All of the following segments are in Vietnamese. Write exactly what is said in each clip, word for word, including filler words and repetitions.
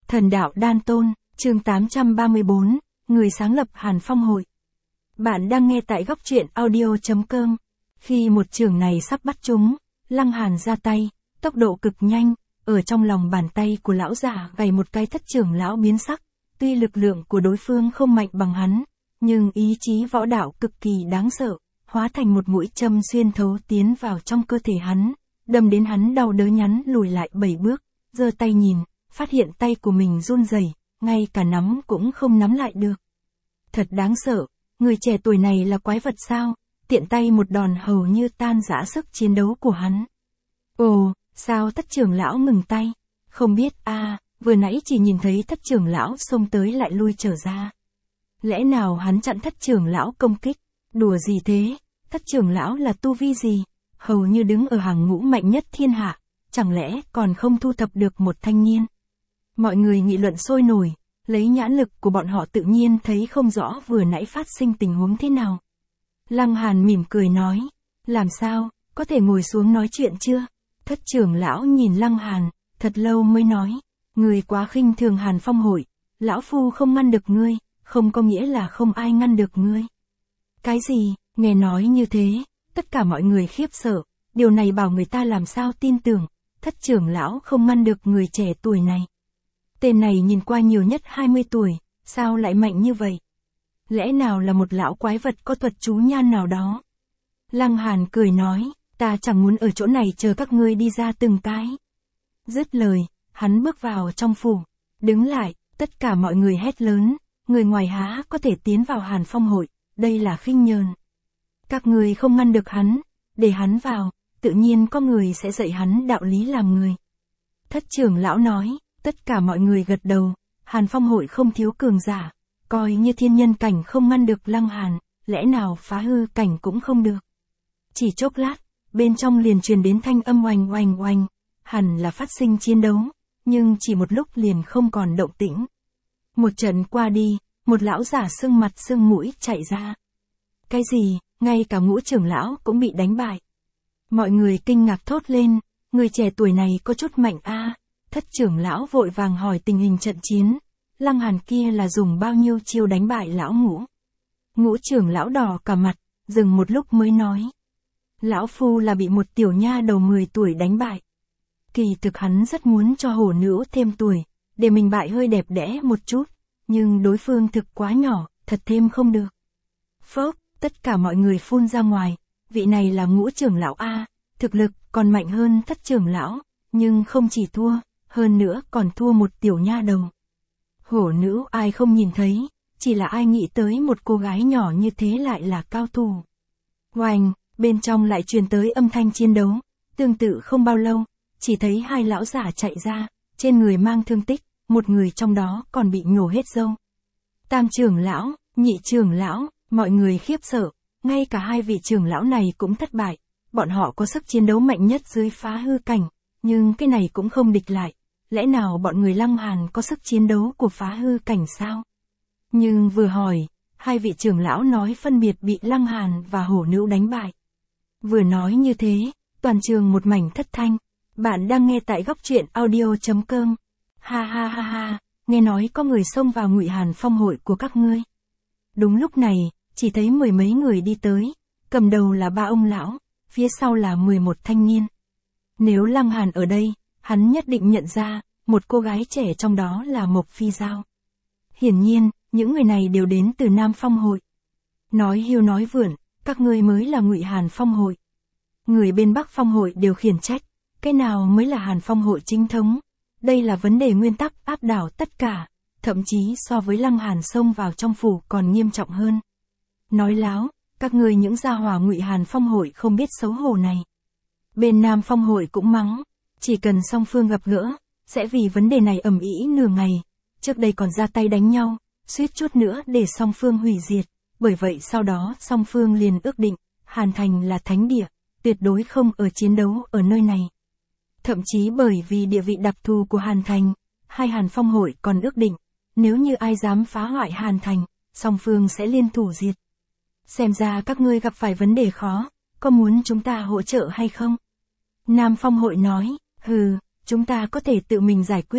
Thần đạo đan tôn, chương tám trăm ba mươi bốn, người sáng lập Hàn Phong hội. Bạn đang nghe tại góc truyện audio chấm com. Khi một chưởng này sắp bắt chúng, Lăng Hàn ra tay, tốc độ cực nhanh, ở trong lòng bàn tay của lão giả gầy một cái thất trưởng lão biến sắc. Tuy lực lượng của đối phương không mạnh bằng hắn, nhưng ý chí võ đạo cực kỳ đáng sợ, hóa thành một mũi châm xuyên thấu tiến vào trong cơ thể hắn, đâm đến hắn đau đớn nhắn lùi lại bảy bước, giơ tay nhìn, phát hiện tay của mình run rẩy, ngay cả nắm cũng không nắm lại được. Thật đáng sợ, người trẻ tuổi này là quái vật sao, tiện tay một đòn hầu như tan rã sức chiến đấu của hắn. Ồ, sao thất trưởng lão ngừng tay? Không biết a, à, vừa nãy chỉ nhìn thấy thất trưởng lão xông tới lại lui trở ra. Lẽ nào hắn chặn thất trưởng lão công kích? Đùa gì thế, thất trưởng lão là tu vi gì? Hầu như đứng ở hàng ngũ mạnh nhất thiên hạ, chẳng lẽ còn không thu thập được một thanh niên? Mọi người nghị luận sôi nổi, lấy nhãn lực của bọn họ tự nhiên thấy không rõ vừa nãy phát sinh tình huống thế nào. Lăng Hàn mỉm cười nói, làm sao, có thể ngồi xuống nói chuyện chưa? Thất trưởng lão nhìn Lăng Hàn, thật lâu mới nói, người quá khinh thường Hàn Phong hội, lão phu không ngăn được ngươi, không có nghĩa là không ai ngăn được ngươi. Cái gì, nghe nói như thế, tất cả mọi người khiếp sợ, điều này bảo người ta làm sao tin tưởng, thất trưởng lão không ngăn được người trẻ tuổi này. Tên này nhìn qua nhiều nhất hai mươi tuổi, sao lại mạnh như vậy? Lẽ nào là một lão quái vật có thuật chú nhan nào đó? Lăng Hàn cười nói, ta chẳng muốn ở chỗ này chờ các ngươi đi ra từng cái. Dứt lời, hắn bước vào trong phủ, đứng lại, tất cả mọi người hét lớn, người ngoài há có thể tiến vào Hàn Phong hội, đây là khinh nhờn. Các người không ngăn được hắn, để hắn vào, tự nhiên có người sẽ dạy hắn đạo lý làm người. Thất trưởng lão nói, tất cả mọi người gật đầu, Hàn Phong hội không thiếu cường giả, coi như thiên nhân cảnh không ngăn được Lăng Hàn, lẽ nào phá hư cảnh cũng không được. Chỉ chốc lát, bên trong liền truyền đến thanh âm oanh oanh oanh, hẳn là phát sinh chiến đấu, nhưng chỉ một lúc liền không còn động tĩnh. Một trận qua đi, một lão giả sưng mặt sưng mũi chạy ra. Cái gì, ngay cả ngũ trưởng lão cũng bị đánh bại. Mọi người kinh ngạc thốt lên, người trẻ tuổi này có chút mạnh a. À. Thất trưởng lão vội vàng hỏi tình hình trận chiến, Lăng Hàn kia là dùng bao nhiêu chiêu đánh bại lão ngũ. Ngũ trưởng lão đỏ cả mặt, dừng một lúc mới nói. Lão phu là bị một tiểu nha đầu mười tuổi đánh bại. Kỳ thực hắn rất muốn cho hổ nữ thêm tuổi, để mình bại hơi đẹp đẽ một chút, nhưng đối phương thực quá nhỏ, thật thêm không được. Phốc, tất cả mọi người phun ra ngoài, vị này là ngũ trưởng lão A, thực lực còn mạnh hơn thất trưởng lão, nhưng không chỉ thua, hơn nữa còn thua một tiểu nha đầu. Hổ nữ ai không nhìn thấy, chỉ là ai nghĩ tới một cô gái nhỏ như thế lại là cao thủ. Oanh, bên trong lại truyền tới âm thanh chiến đấu, tương tự không bao lâu, chỉ thấy hai lão giả chạy ra, trên người mang thương tích, một người trong đó còn bị nhổ hết râu. Tam trưởng lão, nhị trưởng lão, mọi người khiếp sợ, ngay cả hai vị trưởng lão này cũng thất bại, bọn họ có sức chiến đấu mạnh nhất dưới phá hư cảnh, nhưng cái này cũng không địch lại, lẽ nào bọn người Lăng Hàn có sức chiến đấu của phá hư cảnh sao? Nhưng vừa hỏi, hai vị trưởng lão nói phân biệt bị Lăng Hàn và hổ nữ đánh bại. Vừa nói như thế, toàn trường một mảnh thất thanh, bạn đang nghe tại góc truyện audio chấm com. Ha ha ha ha, nghe nói có người xông vào Ngụy Hàn Phong hội của các ngươi. Đúng lúc này, chỉ thấy mười mấy người đi tới, cầm đầu là ba ông lão, phía sau là mười một thanh niên. Nếu Lăng Hàn ở đây, hắn nhất định nhận ra, một cô gái trẻ trong đó là Mộc Phi Giao. Hiển nhiên, những người này đều đến từ Nam Phong hội. Nói hiu nói vượn, các ngươi mới là Ngụy Hàn Phong hội. Người bên Bắc Phong hội đều khiển trách, cái nào mới là Hàn Phong hội chính thống? Đây là vấn đề nguyên tắc áp đảo tất cả, thậm chí so với Lăng Hàn xông vào trong phủ còn nghiêm trọng hơn. Nói láo, các ngươi những gia hỏa Ngụy Hàn Phong hội không biết xấu hổ này. Bên Nam Phong hội cũng mắng, chỉ cần song phương gặp gỡ, sẽ vì vấn đề này ầm ĩ nửa ngày, trước đây còn ra tay đánh nhau, suýt chút nữa để song phương hủy diệt, bởi vậy sau đó song phương liền ước định, Hàn Thành là thánh địa, tuyệt đối không ở chiến đấu ở nơi này. Thậm chí bởi vì địa vị đặc thù của Hàn Thành, hai Hàn Phong hội còn ước định, nếu như ai dám phá hoại Hàn Thành, song phương sẽ liên thủ diệt. Xem ra các ngươi gặp phải vấn đề khó, có muốn chúng ta hỗ trợ hay không? Nam Phong hội nói, hừ, chúng ta có thể tự mình giải quyết,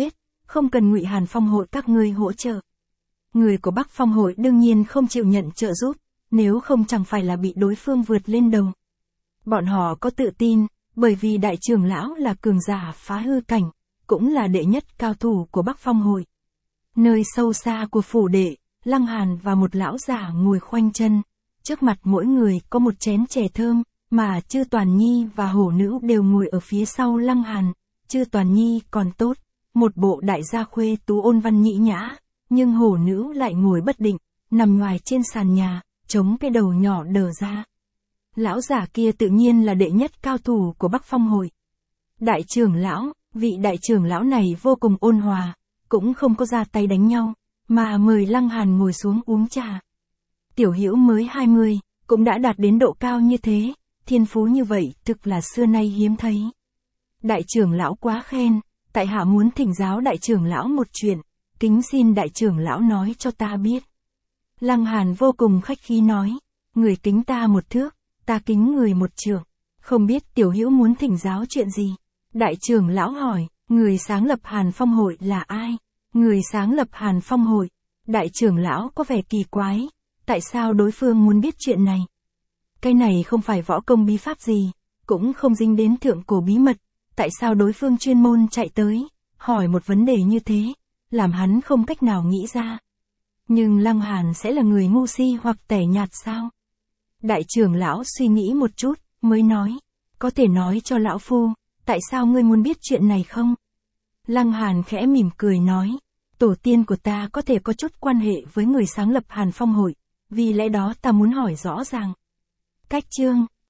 không cần Ngụy Hàn Phong hội các ngươi hỗ trợ. Người của Bắc Phong hội đương nhiên không chịu nhận trợ giúp, nếu không chẳng phải là bị đối phương vượt lên đầu. Bọn họ có tự tin, bởi vì đại trưởng lão là cường giả phá hư cảnh, cũng là đệ nhất cao thủ của Bắc Phong hội. Nơi sâu xa của phủ đệ, Lăng Hàn và một lão giả ngồi khoanh chân, trước mặt mỗi người có một chén chè thơm, mà Chư Toàn Nhi và Hổ Nữ đều ngồi ở phía sau Lăng Hàn. Chư Toàn Nhi còn tốt, một bộ đại gia khuê tú ôn văn nhĩ nhã, nhưng Hổ Nữ lại ngồi bất định, nằm ngoài trên sàn nhà, chống cái đầu nhỏ đờ ra. Lão giả kia tự nhiên là đệ nhất cao thủ của Bắc Phong hội. Đại trưởng lão, vị đại trưởng lão này vô cùng ôn hòa, cũng không có ra tay đánh nhau, mà mời Lăng Hàn ngồi xuống uống trà. Tiểu Hữu mới hai mươi, cũng đã đạt đến độ cao như thế, thiên phú như vậy thực là xưa nay hiếm thấy. Đại trưởng lão quá khen, tại hạ muốn thỉnh giáo đại trưởng lão một chuyện, kính xin đại trưởng lão nói cho ta biết. Lăng Hàn vô cùng khách khí nói, người kính ta một thước, ta kính người một trượng, không biết tiểu hữu muốn thỉnh giáo chuyện gì. Đại trưởng lão hỏi, người sáng lập Hàn Phong hội là ai? Người sáng lập Hàn Phong hội. Đại trưởng lão có vẻ kỳ quái, tại sao đối phương muốn biết chuyện này? Cái này không phải võ công bí pháp gì, cũng không dính đến thượng cổ bí mật, tại sao đối phương chuyên môn chạy tới, hỏi một vấn đề như thế, làm hắn không cách nào nghĩ ra. Nhưng Lăng Hàn sẽ là người ngu si hoặc tẻ nhạt sao? Đại trưởng lão suy nghĩ một chút, mới nói, có thể nói cho lão phu, tại sao ngươi muốn biết chuyện này không? Lăng Hàn khẽ mỉm cười nói, tổ tiên của ta có thể có chút quan hệ với người sáng lập Hàn Phong hội, vì lẽ đó ta muốn hỏi rõ ràng. Cách chương,